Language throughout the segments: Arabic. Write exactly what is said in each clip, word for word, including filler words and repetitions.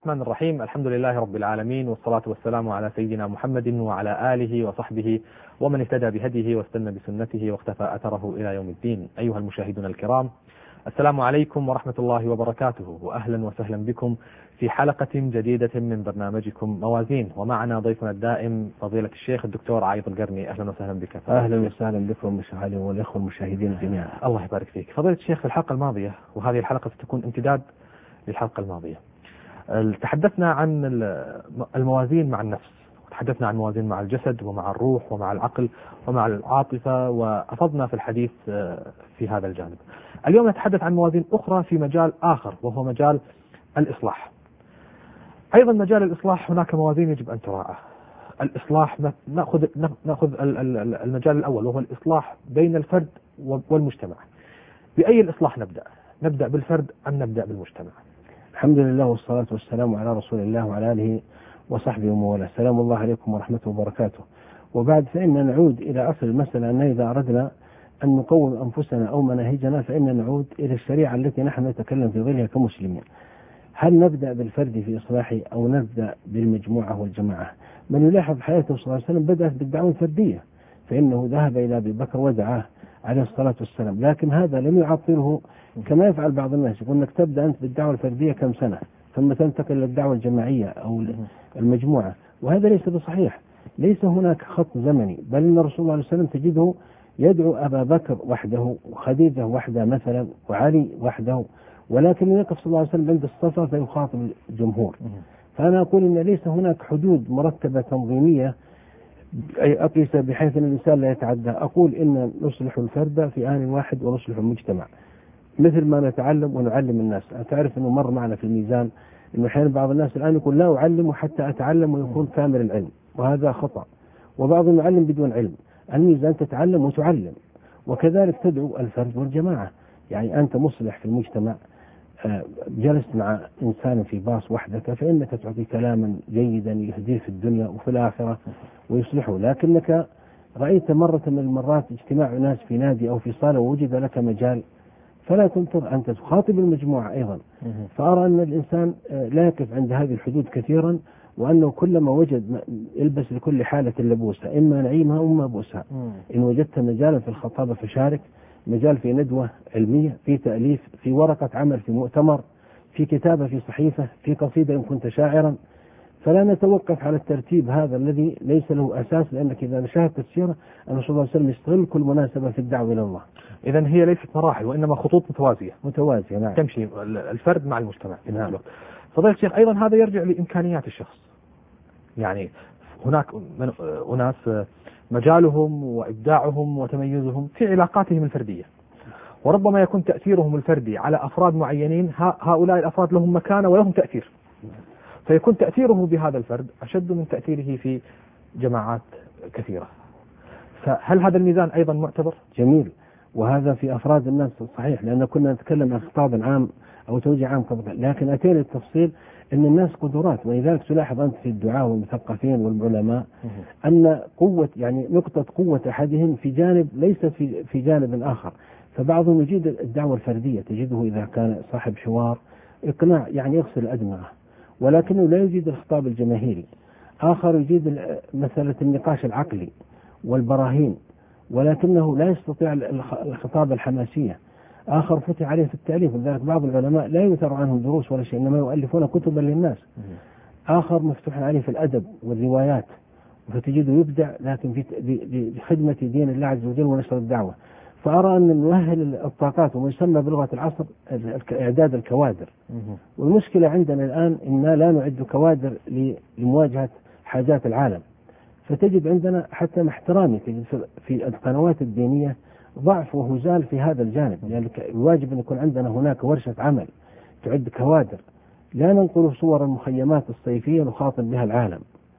الرحمن الرحيم. الحمد لله رب العالمين، والصلاة والسلام على سيدنا محمد وعلى آله وصحبه ومن اهتدى بهديه واستنى بسنته واختفى أثره إلى يوم الدين. أيها المشاهدون الكرام، السلام عليكم ورحمة الله وبركاته، وأهلا وسهلا بكم في حلقة جديدة من برنامجكم موازين. ومعنا ضيفنا الدائم فضيلة الشيخ الدكتور عايض القرني. أهلا وسهلا بك. أهلا وسهلا بكم مشاهدي والإخوة المشاهدين جميعا. الله يبارك فيك فضيلة الشيخ. في الحلقة الماضية، وهذه الحلقة ستكون امتداد للحلقة الماضية، تحدثنا عن الموازين مع النفس، وتحدثنا عن موازين مع الجسد ومع الروح ومع العقل ومع العاطفة، وأفضنا في الحديث في هذا الجانب. اليوم نتحدث عن موازين أخرى في مجال آخر، وهو مجال الإصلاح. أيضا مجال الإصلاح هناك موازين يجب أن تراعى. الإصلاح نأخذ نأخذ المجال الأول، وهو الإصلاح بين الفرد والمجتمع. بأي الإصلاح نبدأ؟ نبدأ بالفرد أم نبدأ بالمجتمع؟ الحمد لله والصلاة والسلام على رسول الله وعلى آله وصحبه ومن السلام الله عليكم ورحمة وبركاته. وبعد فإن نعود إلى أصل المسألة، أن إذا أردنا أن نقوم أنفسنا أو مناهجنا فإن نعود إلى الشريعة التي نحن نتكلم في ظلها كمسلمين. هل نبدأ بالفرد في إصلاحه أو نبدأ بالمجموعة والجماعة؟ من يلاحظ حياته صلى الله عليه وسلم بدأت بالدعوة الفردية، فإنه ذهب إلى أبي بكر ودعاه عليه الصلاة والسلام، لكن هذا لم يعطله كما يفعل بعض الناس، يقول لك تبدأ أنت بالدعوة الفردية كم سنة ثم تنتقل للدعوة الجماعية أو المجموعة، وهذا ليس بصحيح. ليس هناك خط زمني، بل أن الرسول صلى الله عليه وسلم تجده يدعو أبا بكر وحده وخديجة وحده مثلا وعلي وحده، ولكن يقف صلى الله عليه وسلم عند الصفا فيخاطب الجمهور. فأنا أقول أن ليس هناك حدود مرتبة تنظيمية أي أقيس بحيث أن الإنسان لا يتعدى. أقول إن نصلح الفرد في آن واحد ونصلح المجتمع، مثل ما نتعلم ونعلم الناس. تعرف أنه مر معنا في الميزان أنه أحيانا بعض الناس الآن يقول لا أعلم حتى أتعلم ويكون كامل العلم، وهذا خطأ. وبعضهم يعلم بدون علم. الميزان تتعلم وتعلم، وكذلك تدعو الفرد والجماعة. يعني أنت مصلح في المجتمع، جلست مع إنسان في باص وحدك فإنك تعطي كلاما جيدا يهديه في الدنيا وفي الآخرة ويصلحه، لكنك رأيت مرة من المرات اجتماع ناس في نادي أو في صالة ووجد لك مجال، فلا تنطر أنت تخاطب المجموعة أيضا. فأرى أن الإنسان لا يقف عند هذه الحدود كثيرا، وأنه كلما وجد يلبس لكل حالة لبوسها، إما نعيمها وإما بؤسها. إن وجدت مجالا في الخطابة فشارك، مجال في ندوة علمية، في تأليف، في ورقة عمل، في مؤتمر، في كتابة، في صحيفة، في قصيدة إن كنت شاعرا. فلا نتوقف على الترتيب هذا الذي ليس له أساس، لأنك إذا شاهدت السيرة الرسول صلى الله عليه وسلم يستغل كل مناسبة في الدعوة إلى الله. إذن هي ليست مراحل وإنما خطوط متوازية متوازية نعم. تمشي الفرد مع المجتمع. نعم. فضيلة الشيخ، أيضا هذا يرجع لإمكانيات الشخص. يعني هناك أناس مجالهم وإبداعهم وتميزهم في علاقاتهم الفردية، وربما يكون تأثيرهم الفردي على أفراد معينين، هؤلاء الأفراد لهم مكانة ولهم تأثير، فيكون تأثيره بهذا الفرد أشد من تأثيره في جماعات كثيرة. فهل هذا الميزان أيضا معتبر؟ جميل، وهذا في أفراد الناس صحيح، لأن كنا نتكلم عن خطاب عام أو توجيه عام قبل، لكن أتينا التفصيل أن الناس قدرات. ولذلك تلاحظ أنت في الدعاة والمثقفين والعلماء أن قوة يعني نقطة قوة أحدهم في جانب ليست في في جانب آخر. فبعضهم يجيد الدعوة الفردية، تجده إذا كان صاحب حوار إقناع يعني يغسل أدمغه، ولكنه لا يجيد الخطاب الجماهيري. آخر يجيد مسألة النقاش العقلي والبراهين، ولكنه لا يستطيع الخطاب الحماسية. آخر فتح عليه في التأليف، لذلك بعض العلماء لا يثر عنهم دروس ولا شيء، إنما يؤلفون كتبا للناس. آخر مفتوح عليه في الأدب والروايات، فتجده يبدع لكن في خدمة دين الله عز وجل ونشر الدعوة. فأرى أن نؤهل الطاقات، وما يسمى بلغة العصر إعداد الكوادر. والمشكلة عندنا الآن إننا لا نعد كوادر لمواجهة حاجات العالم. فتجد عندنا حتى مع احترامي تجد في القنوات الدينية ضعف وهزال في هذا الجانب، يعني الواجب أن يكون عندنا هناك ورشة عمل تعد كوادر، لا ننقل صور المخيمات الصيفية نخاطب بها العالم،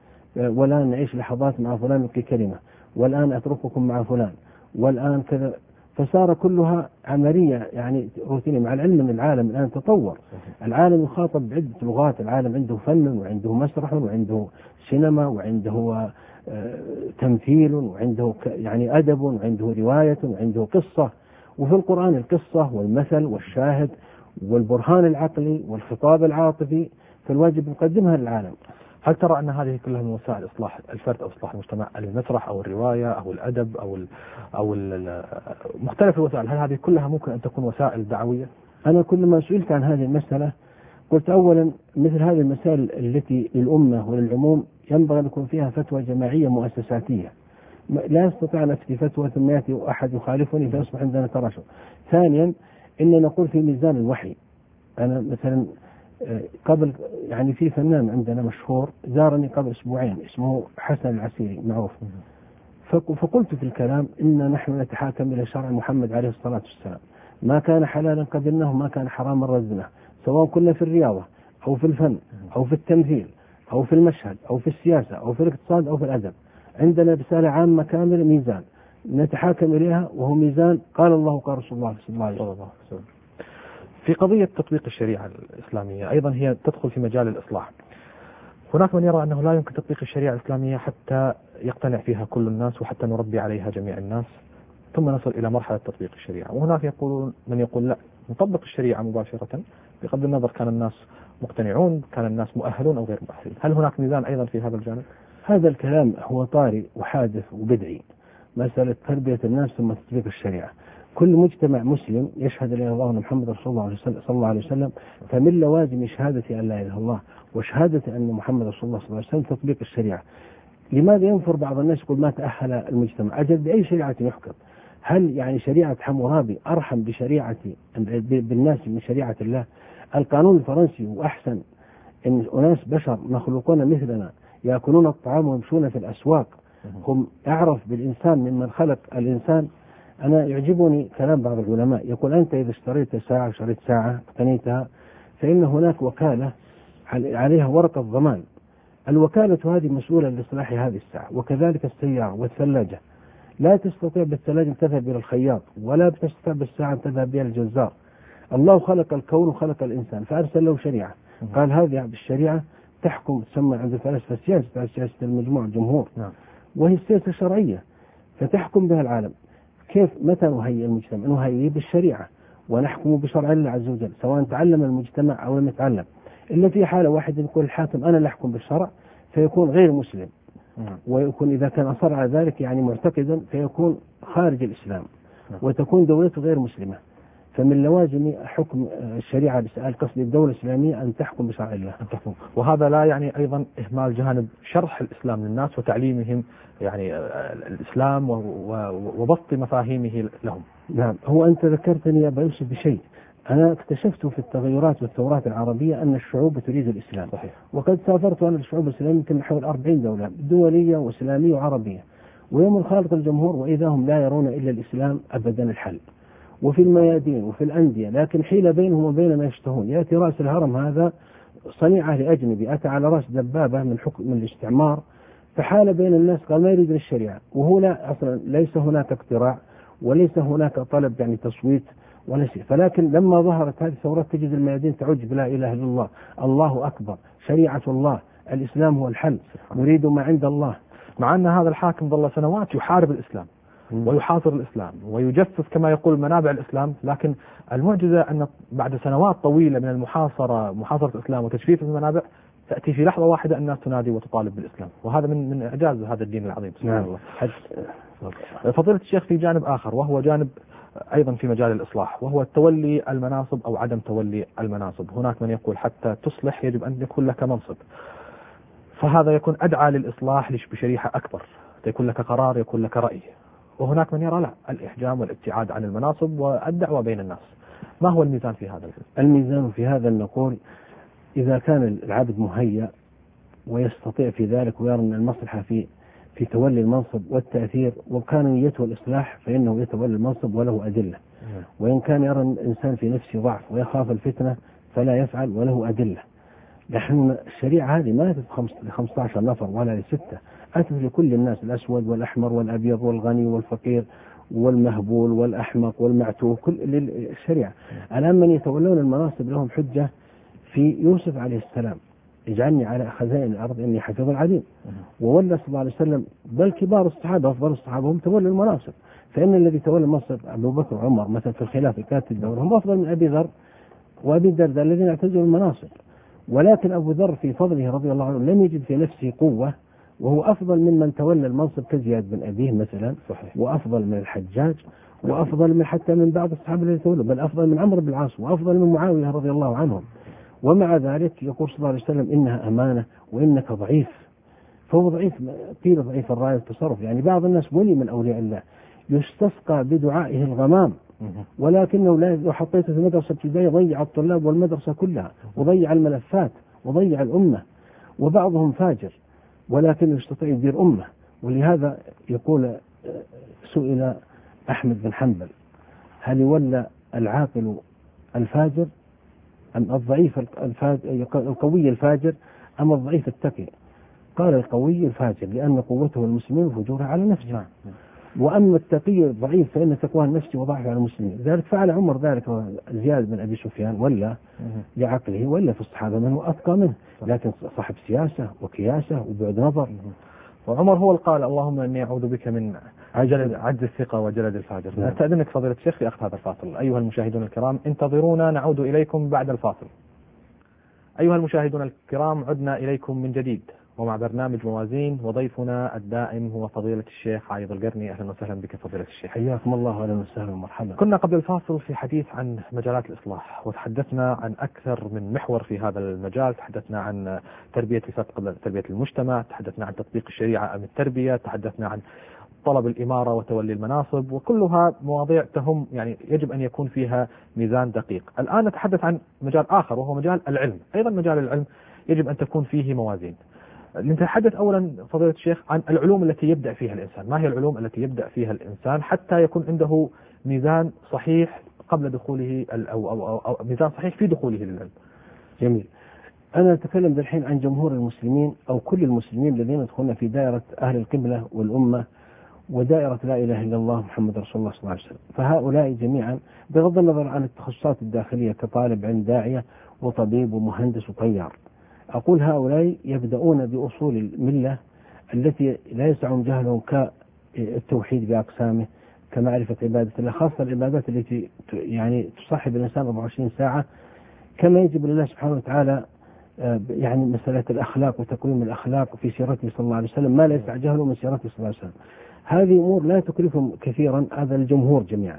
ولا نعيش لحظات مع فلان نلقي كلمة، والآن أترككم مع فلان، والآن كذا. فصار كلها عملية يعني روتينية، مع العلم أن العالم الآن تطور. العالم يخاطب بعدة لغات، العالم عنده فن وعنده مسرح وعنده سينما وعنده آه تمثيل وعنده يعني أدب وعنده رواية وعنده قصة. وفي القرآن القصة والمثل والشاهد والبرهان العقلي والخطاب العاطفي فالواجب نقدمها للعالم. هل ترى أن هذه كلها من وسائل إصلاح الفرد أو إصلاح المجتمع، المسرح أو الرواية أو الأدب أو ال أو ال مختلف الوسائل، هل هذه كلها ممكن أن تكون وسائل دعوية؟ أنا كلما سئلت عن هذه المسألة قلت أولا مثل هذه المسائل التي للأمة وللعموم ينبغي أن يكون فيها فتوى جماعية مؤسساتية، لا يستطيع أن أفتي فتوى ثم يأتي أحد يخالفني فيصبح عندنا تراشق. ثانيا إننا نقول في ميزان الوحي. أنا مثلا قبل يعني في فنان عندنا مشهور زارني قبل أسبوعين اسمه حسن العسيري معروف، فقلت في الكلام إن نحن نتحاكم إلى شرع محمد عليه الصلاة والسلام، ما كان حلالا قبلناه ما كان حراما ردناه، سواء كنا في الرياضة أو في الفن أو في التمثيل أو في المشهد أو في السياسة أو في الاقتصاد أو في الأدب. عندنا رسالة عامة كاملة ميزان نتحاكم إليها، وهو ميزان قال الله قال رسول الله صلى الله عليه وسلم. في قضية تطبيق الشريعة الإسلامية أيضا هي تدخل في مجال الإصلاح. هناك من يرى أنه لا يمكن تطبيق الشريعة الإسلامية حتى يقتنع فيها كل الناس وحتى نربي عليها جميع الناس ثم نصل إلى مرحلة تطبيق الشريعة، وهناك يقولون من يقول لا نطبق الشريعة مباشرة بغض النظر كان الناس مقتنعون كان الناس مؤهلون أو غير مؤهلين. هل هناك ميزان أيضا في هذا الجانب؟ هذا الكلام هو طارئ وحادث وبدعي، مسألة تربية الناس ثم تطبيق الشريعة. كل مجتمع مسلم يشهد لا إله إلا الله وأن محمد رسول الله صلى الله عليه وسلم، فمن لوازم شهادة أن لا إله إلا الله وشهادة أن محمد رسول الله صلى الله عليه وسلم تطبيق الشريعة. لماذا ينفر بعض الناس يقول ما تأهل المجتمع؟ أجل بأي شريعة يحكم؟ هل يعني شريعة حمورابي أرحم بشريعة بالناس من شريعة الله؟ القانون الفرنسي وأحسن إن أناس بشر مخلوقون مثلنا يأكلون الطعام ويمشون في الأسواق هم أعرف بالإنسان ممن خلق الإنسان. أنا يعجبني كلام بعض العلماء يقول أنت إذا اشتريت ساعة شريت ساعة اقتنيتها فإن هناك وكالة عليها ورقة ضمان، الوكالة هذه مسؤولة لإصلاح هذه الساعة، وكذلك السيارة والثلاجة. لا تستطيع بالثلاجة أن تذهب إلى الخياط، ولا تستطيع بالساعة أن تذهب بها الجزار. الله خلق الكون وخلق الإنسان فأرسل له شريعة، قال هذه بالشريعة تحكم، تسمى عند الفلاسفة سياسة سياسة المجموع الجمهور، وهي السياسة الشرعية فتحكم بها العالم. كيف متى نهيئ المجتمع؟ نهيئ بالشريعة ونحكم بشرع الله عز وجل سواء تعلم المجتمع أو لم يتعلم. إلا في حالة واحدة يقول الحاكم أنا لا أحكم بالشرع فيكون غير مسلم، ويكون إذا كان أصر على ذلك يعني معتقدا فيكون خارج الإسلام وتكون دولته غير مسلمة. فمن لوازم حكم الشريعة القصد الدولة الإسلامية أن تحكم بشرع الله. وهذا لا يعني أيضا إهمال جانب شرح الإسلام للناس وتعليمهم يعني الإسلام وبسط مفاهيمه لهم. نعم، هو أنت ذكرتني يا أبا يوسف بشيء أنا اكتشفت في التغيرات والثورات العربية أن الشعوب تريد الإسلام. صحيح. وقد سافرت أنا الشعوب الإسلامية يمكن حول أربعين دولة دولية وإسلامية وعربية، ويوم الخالق الجمهور وإذا هم لا يرون إلا الإسلام أبدا الحل، وفي الميادين وفي الأندية، لكن حيل بينهم وبين ما يشتهون. يأتي رأس الهرم هذا صنيعة لأجنبي أتى على رأس دبابة من حكم من الاستعمار فحال بين الناس قال ما يريد الشريعة، وهو لا أصلا ليس هناك اقتراع وليس هناك طلب يعني تصويت ولا شيء. فلكن لما ظهرت هذه الثورات تجد الميادين تعج بلا إله إلا الله، الله أكبر، شريعة الله، الإسلام هو الحل، نريد ما عند الله. مع أن هذا الحاكم ظل سنوات يحارب الإسلام ويحاصر الإسلام ويجسس كما يقول منابع الإسلام، لكن المعجزة أن بعد سنوات طويلة من المحاصرة محاصرة الإسلام وتجفيف المنابع تأتي في لحظة واحدة الناس تنادي وتطالب بالإسلام، وهذا من من إعجاز هذا الدين العظيم سبحان الله. فضيلة الشيخ في جانب آخر وهو جانب أيضا في مجال الإصلاح وهو تولي المناصب أو عدم تولي المناصب. هناك من يقول حتى تصلح يجب أن يكون لك منصب، فهذا يكون أدعى للإصلاح بشريحة أكبر، يكون لك قرار يكون لك رأي. وهناك من يرى لا، الإحجام والابتعاد عن المناصب والدعوة بين الناس. ما هو الميزان في هذا؟ الميزان في هذا أن نقول إذا كان العبد مهيأ ويستطيع في ذلك ويرى أن المصلحة في في تولي المنصب والتأثير وكان نيته الإصلاح فإنه يتولى المنصب وله أدلة، وإن كان يرى الإنسان في نفسه ضعف ويخاف الفتنة فلا يفعل وله أدلة. نحن الشريعة هذه ما أتت لخمسة عشر نفر ولا لستة، أتت لكل الناس، الأسود والأحمر والأبيض والغني والفقير والمهبول والأحمق والمعتوه، كل الشريعة. الآن من يتولون المناصب لهم حجة في يوسف عليه السلام اجعلني على خزائن الأرض إني حفيظ عليم، وولى صلى الله عليه وسلم بل كبار الصحابة أفضل الصحابة هم تولوا المناصب، فإن الذي تولى المنصب أبو بكر وعمر مثلا في الخلافة كانت الدولة هم أفضل من أبي ذر وأبي الدرداء الذين اعتزلوا المناصب. ولكن أبو ذر في فضله رضي الله عنه لم يجد في نفسه قوة، وهو أفضل ممن تولى المنصب كزياد بن أبيه مثلا، صحيح. وأفضل من الحجاج، وأفضل من حتى من بعض الصحابة الذين تولوا، بل أفضل من عمرو بن العاص، وأفضل من معاوية رضي الله عنهم. ومع ذلك يقول صلى الله عليه وسلم إنها أمانة وإنك ضعيف. فهو ضعيف، قيل ضعيف الرأي والتصرف. يعني بعض الناس ولي من أولياء الله يستسقى بدعائه الغمام، ولكنه لو حطيته في مدرسة ابتدائية ضيع الطلاب والمدرسة كلها، وضيع الملفات، وضيع الأمة. وبعضهم فاجر ولكنه يستطيع يدير أمة. ولهذا يقول سئل أحمد بن حنبل هل يولى العاقل الفاجر أم الضعيف القوي الفاجر أم الضعيف التقي؟ قال القوي الفاجر لأن قوته المسلمين وفجوره على نفسه، وأما التقي الضعيف فإن تقوى النفس وضعف على المسلمين. ذلك فعل عمر ذلك زياد بن أبي سفيان، ولا لعقله، ولا في الصحابة من هو أتقى منه، لكن صاحب سياسة وكياسة وبعد نظر. وعمر هو القال اللهم إني أعوذ بك من عجل عجز الثقة وجلد الفاجر. نستأذنك فضيلة الشيخ في أخذ هذا الفاصل. أيها المشاهدون الكرام انتظرونا، نعود إليكم بعد الفاصل. أيها المشاهدون الكرام عدنا إليكم من جديد ومع برنامج موازين، وضيفنا الدائم هو فضيلة الشيخ عايض القرني. أهلا وسهلا بك فضيلة الشيخ. حياكم الله وأهلا وسهلا ومرحبا. كنا قبل الفاصل في حديث عن مجالات الإصلاح، وتحدثنا عن أكثر من محور في هذا المجال. تحدثنا عن تربية قبل تربية المجتمع، تحدثنا عن تطبيق الشريعة أم التربية، تحدثنا عن طلب الإمارة وتولي المناصب، وكلها مواضيع تهم، يعني يجب أن يكون فيها ميزان دقيق. الآن نتحدث عن مجال آخر وهو مجال العلم. أيضا مجال العلم يجب أن تكون فيه موازين. نتحدث أولا فضيلة الشيخ عن العلوم التي يبدأ فيها الإنسان. ما هي العلوم التي يبدأ فيها الإنسان حتى يكون عنده ميزان صحيح قبل دخوله أو, أو, أو, أو ميزان صحيح في دخوله للعلم؟ جميل. أنا أتكلم الحين عن جمهور المسلمين أو كل المسلمين الذين يدخلون في دائرة أهل القبلة والأمة ودائرة لا إله إلا الله محمد رسول الله صلى الله عليه وسلم. فهؤلاء جميعا بغض النظر عن التخصصات الداخلية كطالب علم داعية وطبيب ومهندس وطيار، أقول هؤلاء يبدأون بأصول الملة التي لا يسعهم جهلهم كالتوحيد بأقسامه، كمعرفة عبادة الله، خاصة العبادات التي يعني تصاحب الإنسان أربعة وعشرين ساعة، كما يجب لله سبحانه وتعالى يعني مسألة الأخلاق وتكوين الأخلاق في سيرته صلى الله عليه وسلم ما لا يسع جهله من سيرته صلى الله عليه وسلم. هذه أمور لا تكلفهم كثيرا، هذا الجمهور جميعا.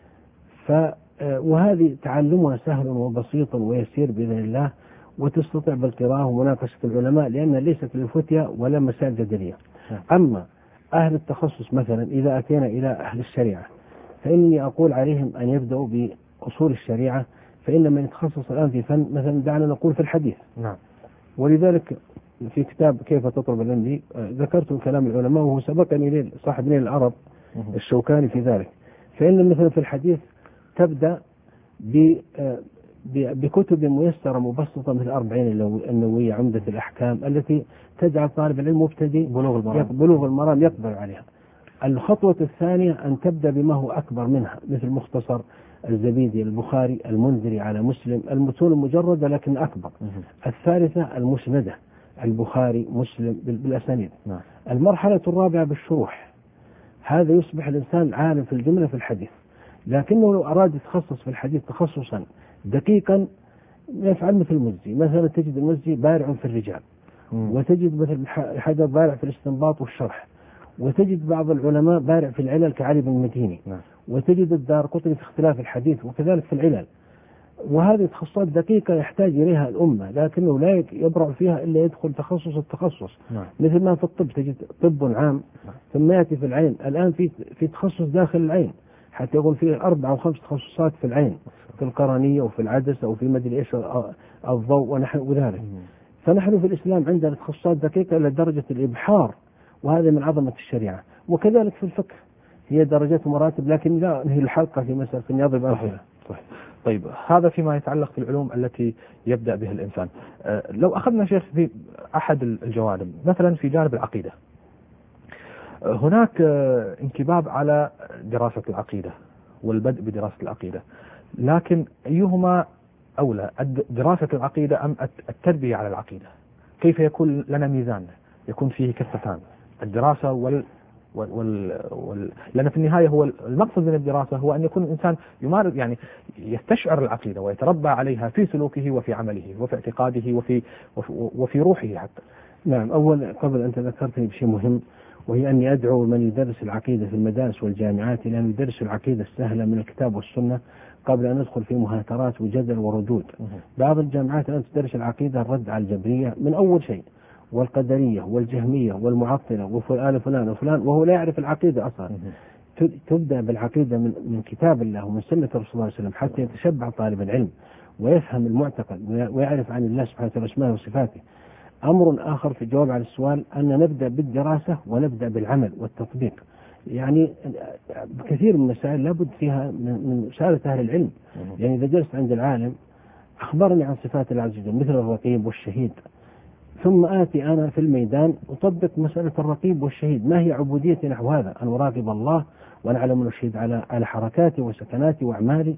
ف وهذه تعلمها سهل وبسيط ويسير بإذن الله، وتستطيع بالقراءة ومناقشة العلماء لأن ليست للفتية ولا مسائل جدلية. أما أهل التخصص مثلا إذا أتينا إلى أهل الشريعة فإني أقول عليهم أن يبدأوا بأصول الشريعة، فإن من يتخصص الآن في فن مثلا دعنا نقول في الحديث. نعم. ولذلك في كتاب كيف تطلب العلم لي ذكرت كلام العلماء وهو سبقني إليه صاحب نيل العرب الشوكاني في ذلك. فإن مثلا في الحديث تبدأ بكتب ميسرة مبسطة مثل الأربعين النووية، عمدة الأحكام، التي تجعل طالب العلم مبتدئ بلوغ المرام بلوغ المرام يقبل عليها. الخطوة الثانية أن تبدأ بما هو أكبر منها مثل مختصر الزبيدي، البخاري، المنذري على مسلم، المتون المجردة لكن أكبر. الثالثة المسندة، البخاري مسلم بالأسانيد. المرحلة الرابعة بالشروح. هذا يصبح الإنسان عالم في الجملة في الحديث، لكنه لو أراد يتخصص في الحديث تخصصا دقيقا يفعل مثل المزي. مثلا تجد المزي بارع في الرجال، وتجد مثل حجر بارع في الاستنباط والشرح، وتجد بعض العلماء بارع في العلل كعلي بن المديني، وتجد الدارقطني في اختلاف الحديث وكذلك في العلل. وهذه تخصصات دقيقة يحتاج إليها الأمة، لكنه لا يبرع فيها إلا يدخل تخصص التخصص. نعم. مثل ما في الطب تجد طب عام، نعم. ثم يأتي في العين. الآن في في تخصص داخل العين، حتى يقول فيه أربع أو خمس تخصصات في العين، في القرنية وفي العدسة وفي مدري إيش الضوء ونحو ذلك. فنحن في الإسلام عندنا تخصصات دقيقة إلى درجة الإبحار، وهذا من عظمة الشريعة. وكذلك في الفقه هي درجات ومراتب، لكن لا نهي الحلقة في مسألة يضرب أمثلة. طيب هذا فيما يتعلق بالعلوم التي يبدأ بها الإنسان. أه لو أخذنا شيخ في أحد الجوانب مثلا في جانب العقيدة، أه هناك أه انكباب على دراسة العقيدة والبدء بدراسة العقيدة، لكن أيهما أولى، دراسة العقيدة أم التربية على العقيدة؟ كيف يكون لنا ميزان يكون فيه كفتان، الدراسة وال... وال... لأن في النهاية هو المقصد من الدراسة هو أن يكون الإنسان يمارس يعني يستشعر العقيدة ويتربى عليها في سلوكه وفي عمله وفي اعتقاده وفي وفي, وفي روحه حتى. نعم. أول قبل أنت ذكرتني بشيء مهم، وهي أني أدعو من يدرس العقيدة في المدارس والجامعات إلى أن يدرس العقيدة السهلة من الكتاب والسنة قبل أن ندخل في مهاترات وجدل وردود. بعض الجامعات الآن تدرس العقيدة الرد على الجبرية من أول شيء، والقدرية والجهمية والمعطلة وفلان فلان وفلان، وهو لا يعرف العقيدة أصلا. تبدأ بالعقيدة من, من كتاب الله ومن سنة الرسول صلى الله عليه وسلم حتى يتشبع طالب العلم ويفهم المعتقد ويعرف عن الله سبحانه وتعالى اسماءه وصفاته. أمر آخر في الجواب على السؤال أن نبدأ بالدراسة ونبدأ بالعمل والتطبيق. يعني كثير من المسائل لابد فيها من مسألة أهل العلم. يعني إذا جلست عند العالم أخبرني عن صفات الله عز وجل مثل الرقيب والشهيد، ثم آتي أنا في الميدان أطبق مسألة الرقيب والشهيد، ما هي عبوديتي نحو هذا؟ أن أراقب الله وأنا أعلم الشهيد على على حركاتي وسكناتي وأعمالي.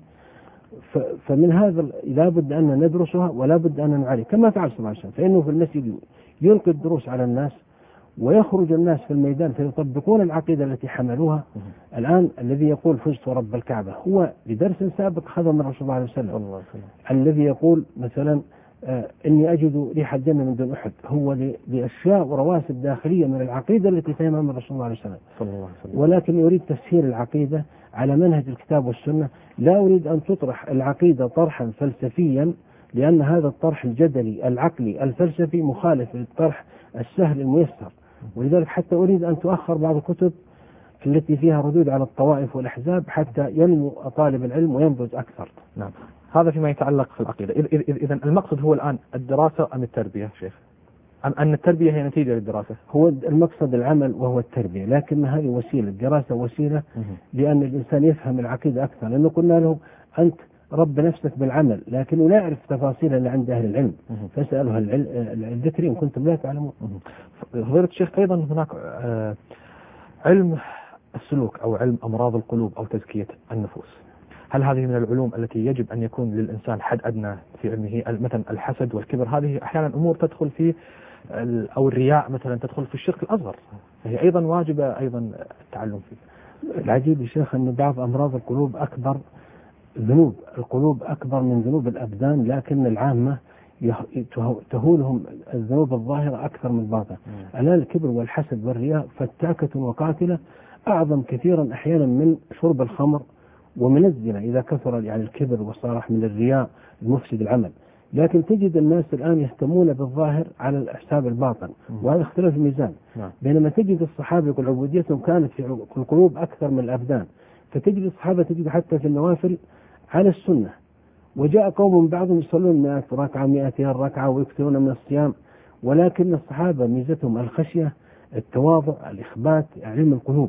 فمن هذا لا بد أن ندرسها ولا بد أن نعالج كما فعل صلى الله عليه وسلم، فإنه في المسجد يلقي الدروس على الناس ويخرج الناس في الميدان فيطبقون العقيدة التي حملوها. الآن الذي يقول فزت رب الكعبة هو لدرس سابق أخذه من رسول الله عليه وسلم. الذي يقول مثلا آه إني أجد ريح الجنة من دون أحد هو لأشياء ورواسب داخلية من العقيدة التي فهمها من رسول الله عليه وسلم. ولكن يريد تسهيل العقيدة على منهج الكتاب والسنة. لا أريد أن تطرح العقيدة طرحا فلسفيا، لأن هذا الطرح الجدلي العقلي الفلسفي مخالف للطرح السهل الميسر. ولذلك حتى أريد أن تؤخر بعض الكتب التي فيها ردود على الطوائف والأحزاب حتى ينمو طالب العلم وينضج أكثر. نعم. هذا فيما يتعلق في العقيدة. إذن المقصد هو الآن الدراسة أم التربية شيخ؟ أم أن التربية هي نتيجة للدراسة؟ هو المقصد العمل وهو التربية، لكن هذه وسيلة. الدراسة وسيلة لأن الإنسان يفهم العقيدة أكثر، لأنه قلنا له أنت رب نفسك بالعمل، لكنه لا يعرف تفاصيل اللي عند أهل العلم. فاسألوا الذكر إن كنتم لا تعلمون. فضيلة الشيخ أيضا هناك علم السلوك أو علم أمراض القلوب أو تزكية النفوس. هل هذه من العلوم التي يجب أن يكون للإنسان حد أدنى في علمه؟ مثلا الحسد والكبر هذه أحيانا أمور تدخل في، أو الرياء مثلا تدخل في الشرك الأصغر، فهي أيضا واجبة أيضا التعلم فيه. العجيب يا شيخ أن بعض أمراض القلوب أكبر ذنوب القلوب أكبر من ذنوب الأبدان، لكن العامة تهولهم الذنوب الظاهرة أكثر من الباطنة. الآن الكبر والحسد والرياء فتاكة وقاتلة أعظم كثيرا أحيانا من شرب الخمر ومن الزنا إذا كثر يعني الكبر وصار من الرياء المفسد العمل. لكن تجد الناس الآن يهتمون بالظاهر على حساب الباطن، وهذا اختلاف الميزان. بينما تجد الصحابة يقول عبوديتهم كانت في القلوب أكثر من الأبدان، فتجد الصحابة تجد حتى في النوافل على السنة. وجاء قوم بعضهم يصلون مئة ركعة مئتين ركعة ويكثرون من الصيام، ولكن الصحابة ميزتهم الخشية التواضع الإخبات علم القلوب.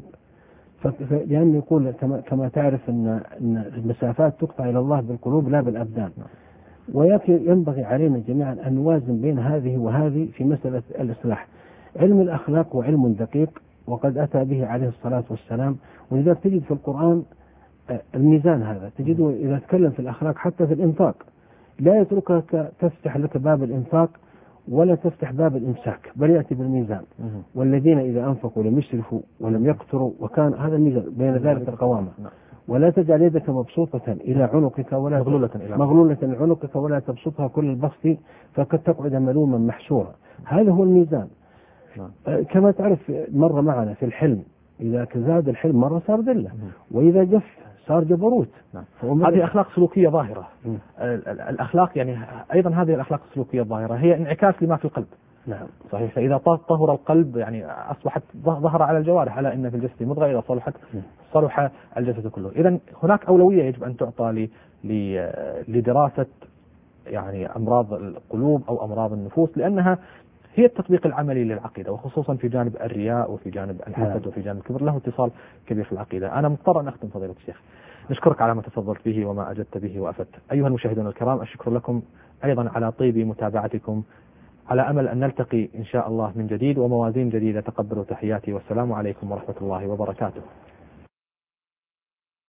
لأن يقول كما, كما تعرف أن المسافات تقطع إلى الله بالقلوب لا بالأبدان. وينبغي علينا جميعا أن نوازن بين هذه وهذه في مسألة الإصلاح. علم الأخلاق وعلم دقيق وقد أتى به عليه الصلاة والسلام، ولذلك تجد في القرآن الميزان هذا. تجده إذا تكلم في الأخلاق حتى في الإنفاق لا يتركك تفتح لك باب الإنفاق ولا تفتح باب الإمساك، بل يأتي بالميزان. والذين إذا أنفقوا لم يسرفوا ولم يقتروا وكان هذا الميزان بين ذلك القوامة. ولا تجعل يدك مبسوطة إلى عنقك ولا مغلولة إلى مغلولة عنقك ولا تبسطها كل البسط فقد تقعد ملوما محسورا. هذا هو الميزان. كما تعرف مرة معنا في الحلم، إذا زاد الحلم مرة صار ذلة، وإذا جف صار جبروت. هذه أخلاق سلوكية ظاهرة. الأخلاق يعني أيضا هذه الأخلاق السلوكية الظاهرة هي انعكاس لما في القلب. نعم صحيح. فإذا طهر القلب يعني أصبحت ظهر على الجوارح، على إن في الجسد مضغة إذا صلحت صلح الجسد كله. إذن هناك أولوية يجب أن تعطى لدراسة يعني أمراض القلوب أو أمراض النفوس، لأنها هي التطبيق العملي للعقيدة، وخصوصا في جانب الرياء وفي جانب الحسد وفي جانب الكبر له اتصال كبير في العقيدة. أنا مضطر أن أختم فضيلة الشيخ. نشكرك على ما تفضلت به وما أجدت به وأفدت. أيها المشاهدون الكرام، الشكر لكم أيضا على طيب متابعتكم، على أمل أن نلتقي إن شاء الله من جديد وموازين جديدة. تقبلوا تحياتي والسلام عليكم ورحمة الله وبركاته.